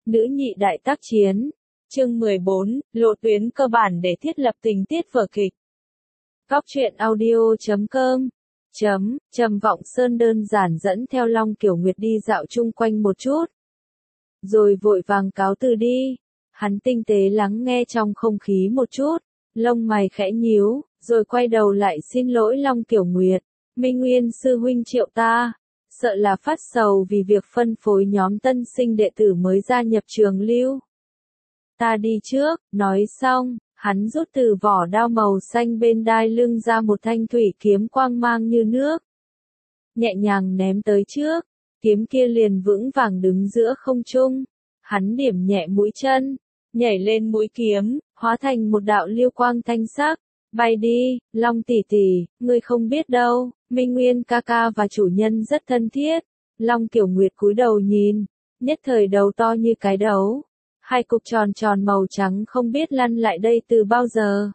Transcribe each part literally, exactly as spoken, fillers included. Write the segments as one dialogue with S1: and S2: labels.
S1: Nữ nhị đại tác chiến. Chương mười bốn, lộ tuyến cơ bản để thiết lập tình tiết vở kịch. Góc truyện audio chấm com chấm Trầm Vọng Sơn đơn giản dẫn theo Long Kiểu Nguyệt đi dạo chung quanh một chút, rồi vội vàng cáo từ đi. Hắn tinh tế lắng nghe trong không khí một chút, lông mày khẽ nhíu, rồi quay đầu lại xin lỗi Long Kiểu Nguyệt. Minh Nguyên sư huynh triệu ta, sợ là phát sầu vì việc phân phối nhóm tân sinh đệ tử mới gia nhập trường lưu. Ta đi trước. Nói xong, hắn rút từ vỏ đao màu xanh bên đai lưng ra một thanh thủy kiếm quang mang như nước, nhẹ nhàng ném tới trước. Kiếm kia liền vững vàng đứng giữa không trung. Hắn điểm nhẹ mũi chân, nhảy lên mũi kiếm, hóa thành một đạo lưu quang thanh sắc. Bay đi, Long tỷ tỷ, ngươi không biết đâu, Minh Nguyên ca ca và chủ nhân rất thân thiết. Long Kiểu Nguyệt cúi đầu nhìn, nhất thời đầu to như cái đấu. Hai cục tròn tròn màu trắng không biết lăn lại đây từ bao giờ.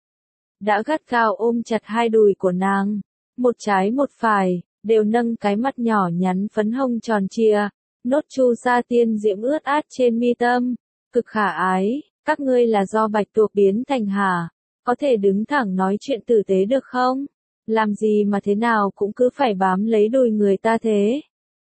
S1: Đã gắt gao ôm chặt hai đùi của nàng, một trái một phải, đều nâng cái mắt nhỏ nhắn phấn hồng tròn trịa, nốt chu sa tiên diễm ướt át trên mi tâm, cực khả ái. Các ngươi là do bạch tuộc biến thành hả? Có thể đứng thẳng nói chuyện tử tế được không? Làm gì mà thế nào cũng cứ phải bám lấy đùi người ta thế?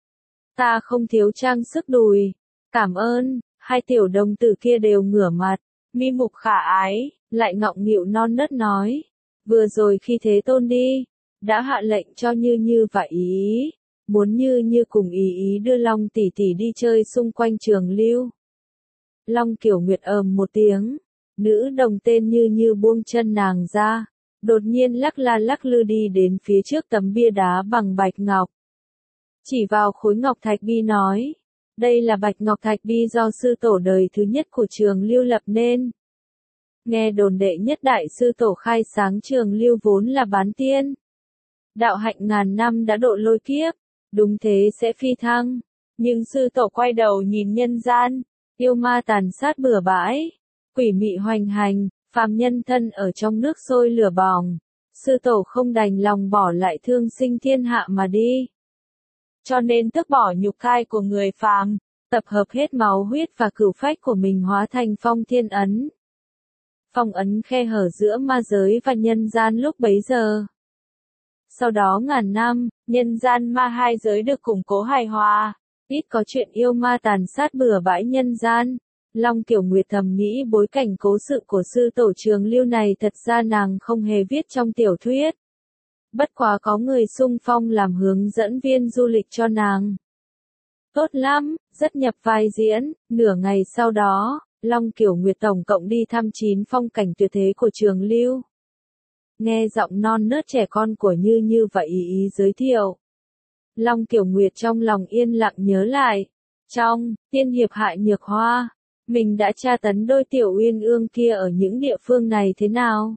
S1: Ta không thiếu trang sức đùi. Cảm ơn. Hai tiểu đồng tử kia đều ngửa mặt, mi mục khả ái, lại ngọng nghịu non nớt nói. Vừa rồi khi Thế Tôn đi, đã hạ lệnh cho Như Như và Ý Ý, muốn Như Như cùng Ý Ý đưa Long tỷ tỷ đi chơi xung quanh trường lưu. Long Kiểu Nguyệt ầm một tiếng, nữ đồng tên Như Như buông chân nàng ra, đột nhiên lắc la lắc lư đi đến phía trước tấm bia đá bằng bạch ngọc. Chỉ vào khối ngọc thạch bi nói. Đây là bạch ngọc thạch bi do sư tổ đời thứ nhất của trường lưu lập nên. Nghe đồn đệ nhất đại sư tổ khai sáng trường lưu vốn là bán tiên. Đạo hạnh ngàn năm đã độ lôi kiếp, đúng thế sẽ phi thăng. Nhưng sư tổ quay đầu nhìn nhân gian, yêu ma tàn sát bừa bãi, quỷ mị hoành hành, phàm nhân thân ở trong nước sôi lửa bỏng. Sư tổ không đành lòng bỏ lại thương sinh thiên hạ mà đi. Cho nên tước bỏ nhục thai của người phàm, tập hợp hết máu huyết và cửu phách của mình hóa thành phong thiên ấn. Phong ấn khe hở giữa ma giới và nhân gian lúc bấy giờ. Sau đó ngàn năm, nhân gian ma hai giới được củng cố hài hòa, ít có chuyện yêu ma tàn sát bừa bãi nhân gian. Long Kiểu Nguyệt thầm nghĩ bối cảnh cố sự của sư tổ trường lưu này thật ra nàng không hề viết trong tiểu thuyết. Bất quá có người xung phong làm hướng dẫn viên du lịch cho nàng. Tốt lắm, rất nhập vai diễn. Nửa ngày sau đó, Long Kiểu Nguyệt tổng cộng đi thăm chín phong cảnh tuyệt thế của trường lưu. Nghe giọng non nớt trẻ con của Như Như và Ý Ý giới thiệu, Long Kiểu Nguyệt trong lòng yên lặng nhớ lại. Trong Tiên Hiệp Hại Nhược Hoa, mình đã tra tấn đôi tiểu uyên ương kia ở những địa phương này thế nào?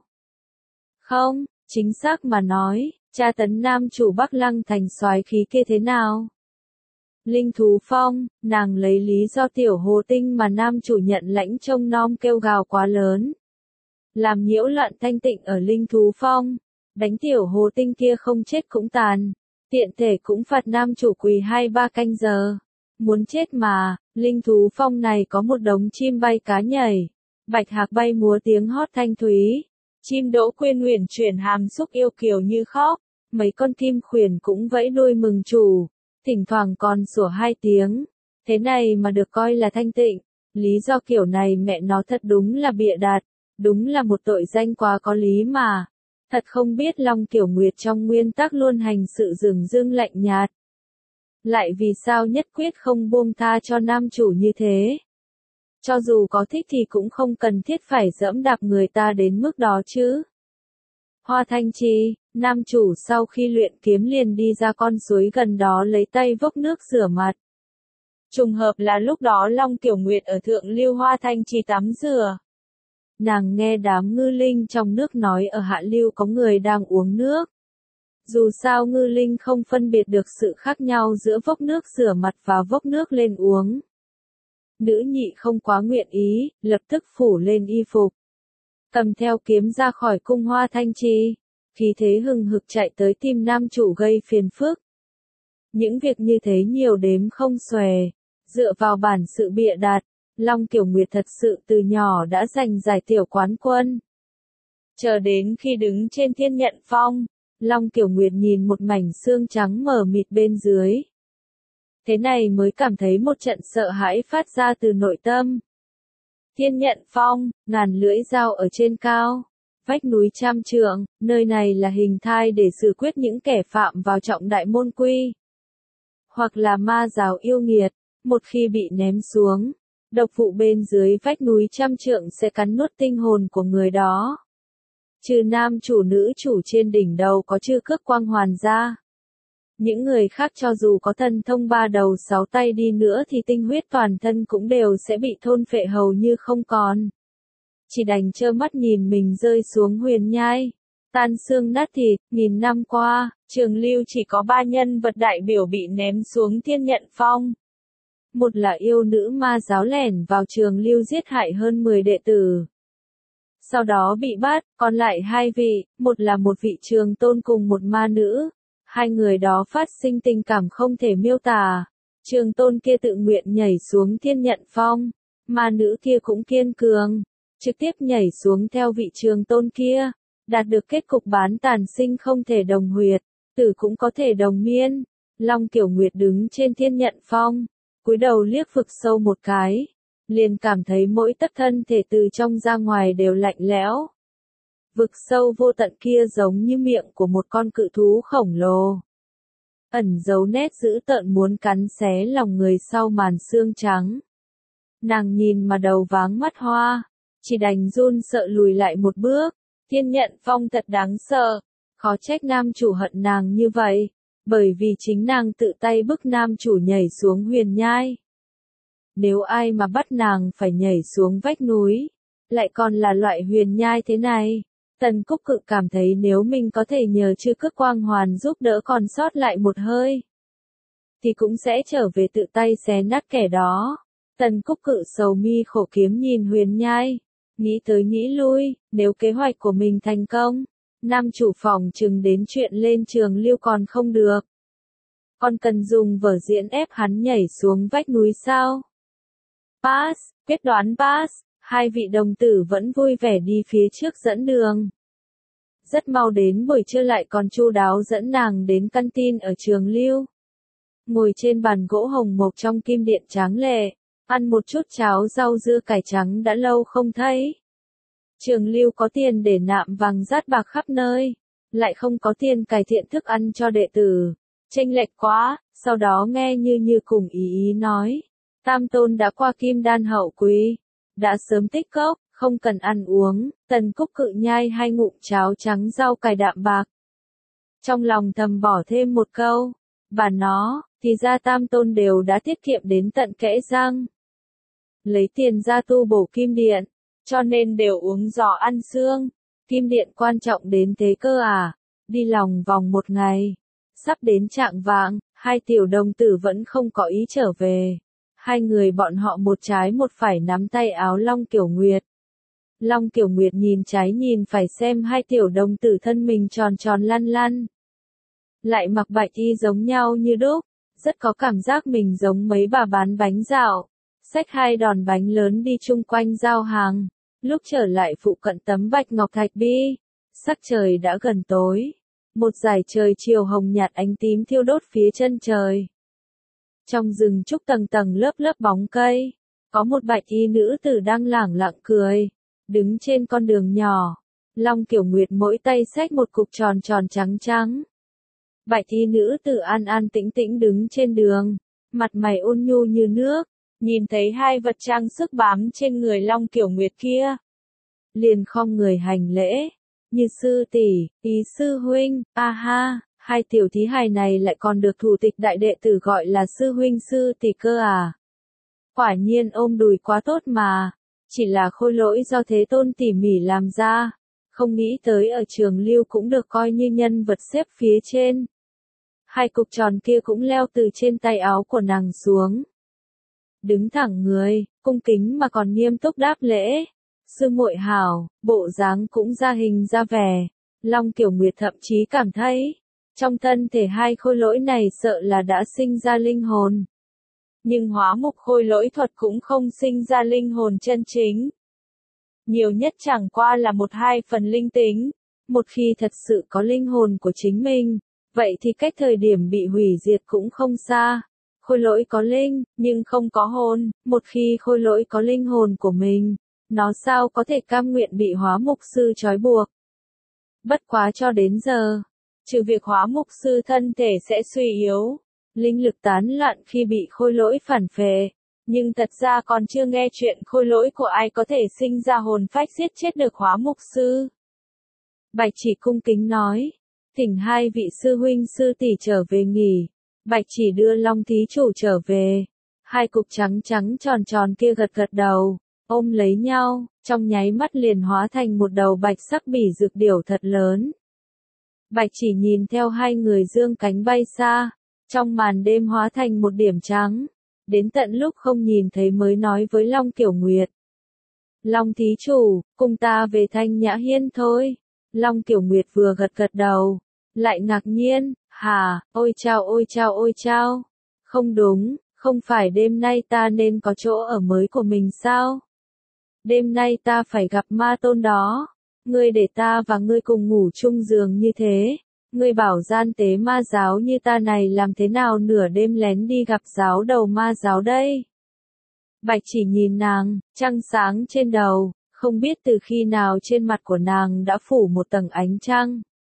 S1: Không, chính xác mà nói, tra tấn nam chủ Bắc Lăng thành soái khí kia thế nào? Linh Thú Phong, nàng lấy lý do tiểu hồ tinh mà nam chủ nhận lãnh trông nom kêu gào quá lớn, làm nhiễu loạn thanh tịnh ở Linh Thú Phong, đánh tiểu hồ tinh kia không chết cũng tàn, tiện thể cũng phạt nam chủ quỳ hai ba canh giờ. Muốn chết mà. Linh Thú Phong này có một đống chim bay cá nhảy, bạch hạc bay múa tiếng hót thanh thúy, chim đỗ quyên uyển chuyển hàm xúc yêu kiều như khóc, mấy con kim khuyển cũng vẫy đuôi mừng chủ, thỉnh thoảng còn sủa hai tiếng. Thế này mà được coi là thanh tịnh, lý do kiểu này mẹ nó thật đúng là bịa đặt, đúng là một tội danh quá có lý mà. Thật không biết Long Kiểu Nguyệt trong nguyên tắc luôn hành sự dửng dưng lạnh nhạt, lại vì sao nhất quyết không buông tha cho nam chủ như thế. Cho dù có thích thì cũng không cần thiết phải dẫm đạp người ta đến mức đó chứ. Hoa Thanh Trì, nam chủ sau khi luyện kiếm liền đi ra con suối gần đó lấy tay vốc nước rửa mặt. Trùng hợp là lúc đó Long Kiểu Nguyệt ở thượng lưu Hoa Thanh Trì tắm rửa. Nàng nghe đám ngư linh trong nước nói ở hạ lưu có người đang uống nước. Dù sao ngư linh không phân biệt được sự khác nhau giữa vốc nước rửa mặt và vốc nước lên uống. Nữ nhị không quá nguyện ý, lập tức phủ lên y phục, cầm theo kiếm ra khỏi cung Hoa Thanh Trì, khí thế hừng hực chạy tới tìm nam chủ gây phiền phức. Những việc như thế nhiều đếm không xuể, dựa vào bản sự bịa đặt, Long Kiểu Nguyệt thật sự từ nhỏ đã giành giải tiểu quán quân. Chờ đến khi đứng trên Thiên Nhận Phong, Long Kiểu Nguyệt nhìn một mảnh xương trắng mờ mịt bên dưới. Thế này mới cảm thấy một trận sợ hãi phát ra từ nội tâm. Thiên Nhận Phong, ngàn lưỡi dao ở trên cao, vách núi trăm trượng, nơi này là hình thai để xử quyết những kẻ phạm vào trọng đại môn quy. Hoặc là ma giáo yêu nghiệt, một khi bị ném xuống, độc vụ bên dưới vách núi trăm trượng sẽ cắn nuốt tinh hồn của người đó. Trừ nam chủ nữ chủ trên đỉnh đầu có chư cước quang hoàn ra. Những người khác cho dù có thần thông ba đầu sáu tay đi nữa thì tinh huyết toàn thân cũng đều sẽ bị thôn phệ hầu như không còn. Chỉ đành trơ mắt nhìn mình rơi xuống huyền nhai, tan xương nát thịt. Nghìn năm qua, Trường Lưu chỉ có ba nhân vật đại biểu bị ném xuống Thiên Nhận Phong. Một là yêu nữ ma giáo lẻn vào Trường Lưu giết hại hơn mười đệ tử. Sau đó bị bắt, còn lại hai vị, một là một vị trường tôn cùng một ma nữ. Hai người đó phát sinh tình cảm không thể miêu tả. Trường tôn kia tự nguyện nhảy xuống Thiên Nhận Phong. Ma nữ kia cũng kiên cường, trực tiếp nhảy xuống theo vị trường tôn kia. Đạt được kết cục bán tàn sinh không thể đồng huyệt, tử cũng có thể đồng miên. Long Kiểu Nguyệt đứng trên Thiên Nhận Phong, cúi đầu liếc vực sâu một cái. Liền cảm thấy mỗi tấc thân thể từ trong ra ngoài đều lạnh lẽo. Vực sâu vô tận kia giống như miệng của một con cự thú khổng lồ. Ẩn giấu nét dữ tợn muốn cắn xé lòng người sau màn xương trắng. Nàng nhìn mà đầu váng mắt hoa, chỉ đành run sợ lùi lại một bước. Thiên Nhận Phong thật đáng sợ, khó trách nam chủ hận nàng như vậy, bởi vì chính nàng tự tay bức nam chủ nhảy xuống huyền nhai. Nếu ai mà bắt nàng phải nhảy xuống vách núi, lại còn là loại huyền nhai thế này, Tần Cúc Cự cảm thấy nếu mình có thể nhờ chư cước quang hoàn giúp đỡ còn sót lại một hơi, thì cũng sẽ trở về tự tay xé nát kẻ đó. Tần Cúc Cự sầu mi khổ kiếm nhìn huyền nhai, nghĩ tới nghĩ lui, nếu kế hoạch của mình thành công, nam chủ phòng chừng đến chuyện lên Trường Lưu còn không được. Còn cần dùng vở diễn ép hắn nhảy xuống vách núi sao? Pass, quyết đoán pass, hai vị đồng tử vẫn vui vẻ đi phía trước dẫn đường. Rất mau đến buổi trưa lại còn chu đáo dẫn nàng đến căn tin ở Trường Lưu. Ngồi trên bàn gỗ hồng mộc trong kim điện tráng lệ, ăn một chút cháo rau dưa cải trắng đã lâu không thấy. Trường Lưu có tiền để nạm vàng rát bạc khắp nơi, lại không có tiền cải thiện thức ăn cho đệ tử. Chênh lệch quá, sau đó nghe Như Như cùng ý ý nói. Tam tôn đã qua kim đan hậu quý, đã sớm tích cốc, không cần ăn uống. Tần Cúc Cự nhai hai ngụm cháo trắng rau cải đạm bạc. Trong lòng thầm bỏ thêm một câu, và nó, thì ra tam tôn đều đã tiết kiệm đến tận kẽ răng. Lấy tiền ra tu bổ kim điện, cho nên đều uống giò ăn xương. Kim điện quan trọng đến thế cơ à, đi lòng vòng một ngày. Sắp đến trạng vạng, hai tiểu đồng tử vẫn không có ý trở về. Hai người bọn họ một trái một phải nắm tay áo Long Kiểu Nguyệt. Long Kiểu Nguyệt nhìn trái nhìn phải xem hai tiểu đồng tử thân mình tròn tròn lăn lăn. Lại mặc bạch y giống nhau như đúc, rất có cảm giác mình giống mấy bà bán bánh dạo. Xách hai đòn bánh lớn đi chung quanh giao hàng. Lúc trở lại phụ cận tấm bạch ngọc thạch bi, sắc trời đã gần tối. Một dải trời chiều hồng nhạt ánh tím thiêu đốt phía chân trời. Trong rừng trúc tầng tầng lớp lớp bóng cây, có một bạch y nữ tử đang lẳng lặng cười, đứng trên con đường nhỏ. Long Kiểu Nguyệt mỗi tay xách một cục tròn tròn trắng trắng. Bạch y nữ tử an an tĩnh tĩnh đứng trên đường, mặt mày ôn nhu như nước, nhìn thấy hai vật trang sức bám trên người Long Kiểu Nguyệt kia. Liền khom người hành lễ, Như sư tỷ, Ý sư huynh, a ha. Hai tiểu thí hài này lại còn được thủ tịch đại đệ tử gọi là sư huynh sư tỷ cơ à. Quả nhiên ôm đùi quá tốt mà, chỉ là khôi lỗi do Thế Tôn tỉ mỉ làm ra, không nghĩ tới ở Trường Lưu cũng được coi như nhân vật xếp phía trên. Hai cục tròn kia cũng leo từ trên tay áo của nàng xuống. Đứng thẳng người, cung kính mà còn nghiêm túc đáp lễ. Sư muội hảo, bộ dáng cũng ra hình ra vẻ. Long Kiểu Nguyệt thậm chí cảm thấy, trong thân thể hai khôi lỗi này sợ là đã sinh ra linh hồn. nhưng hóa mục khôi lỗi thuật cũng không sinh ra linh hồn chân chính. Nhiều nhất chẳng qua là một hai phần linh tính. Một khi thật sự có linh hồn của chính mình, vậy thì cách thời điểm bị hủy diệt cũng không xa. Khôi lỗi có linh, nhưng không có hồn, một khi khôi lỗi có linh hồn của mình, nó sao có thể cam nguyện bị hóa mục sư trói buộc. Bất quá cho đến giờ, trừ việc hóa mục sư thân thể sẽ suy yếu, linh lực tán loạn khi bị khôi lỗi phản phệ, nhưng thật ra còn chưa nghe chuyện khôi lỗi của ai có thể sinh ra hồn phách giết chết được hóa mục sư. Bạch Chỉ cung kính nói, thỉnh hai vị sư huynh sư tỷ trở về nghỉ. Bạch Chỉ đưa Long thí chủ trở về. Hai cục trắng trắng tròn tròn kia gật gật đầu, ôm lấy nhau, trong nháy mắt liền hóa thành một đầu bạch sắc bỉ dược điểu thật lớn. Bạch Chỉ nhìn theo hai người dương cánh bay xa, trong màn đêm hóa thành một điểm trắng, đến tận lúc không nhìn thấy mới nói với Long Kiểu Nguyệt. Long thí chủ, cùng ta về Thanh Nhã Hiên thôi. Long Kiểu Nguyệt vừa gật gật đầu, lại ngạc nhiên, hả, ôi chao ôi chao ôi chao, không đúng, không phải đêm nay ta nên có chỗ ở mới của mình sao? Đêm nay ta phải gặp ma tôn đó, ngươi để ta và ngươi cùng ngủ chung giường như thế, ngươi bảo gian tế ma giáo như ta này làm thế nào nửa đêm lén đi gặp giáo đầu ma giáo đây? Bạch Chỉ nhìn nàng, trăng sáng trên đầu, không biết từ khi nào trên mặt của nàng đã phủ một tầng ánh trăng.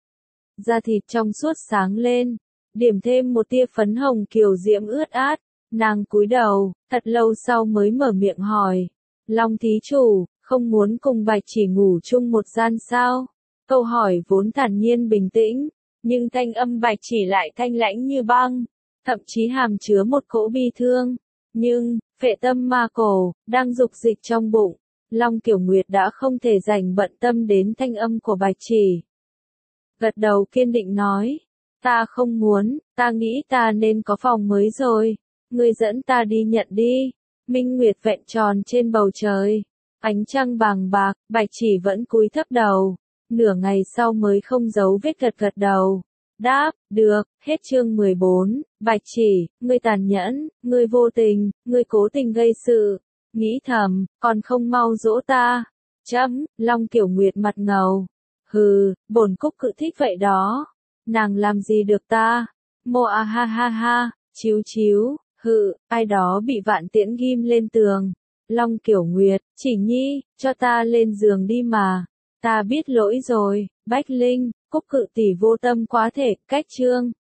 S1: Da thịt trong suốt sáng lên, điểm thêm một tia phấn hồng kiều diễm ướt át, nàng cúi đầu, thật lâu sau mới mở miệng hỏi, Long thí chủ, không muốn cùng Bạch Chỉ ngủ chung một gian sao? Câu hỏi vốn thản nhiên bình tĩnh, nhưng thanh âm Bạch Chỉ lại thanh lãnh như băng, thậm chí hàm chứa một cỗ bi thương. Nhưng, phệ tâm ma cổ, đang dục dịch trong bụng, Long Kiểu Nguyệt đã không thể dành bận tâm đến thanh âm của Bạch Chỉ. Gật đầu kiên định nói, ta không muốn, ta nghĩ ta nên có phòng mới rồi, ngươi dẫn ta đi nhận đi. Minh Nguyệt vẹn tròn trên bầu trời, ánh trăng vàng bạc, Bạch Chỉ vẫn cúi thấp đầu, nửa ngày sau mới không giấu vết gật gật đầu. Đáp, được, hết chương mười bốn, Bạch Chỉ, ngươi tàn nhẫn, ngươi vô tình, ngươi cố tình gây sự, nghĩ thầm, còn không mau dỗ ta. Chấm, Long Kiểu Nguyệt mặt ngầu. Hừ, bổn cúc cự thích vậy đó. Nàng làm gì được ta? Mô a ha ha ha, chiếu chiếu, hừ, ai đó bị vạn tiễn ghim lên tường. Long Kiểu Nguyệt, Chỉ nhi, cho ta lên giường đi mà. Ta biết lỗi rồi, Bách Linh, cúc cự tỷ vô tâm quá thể, cách chương.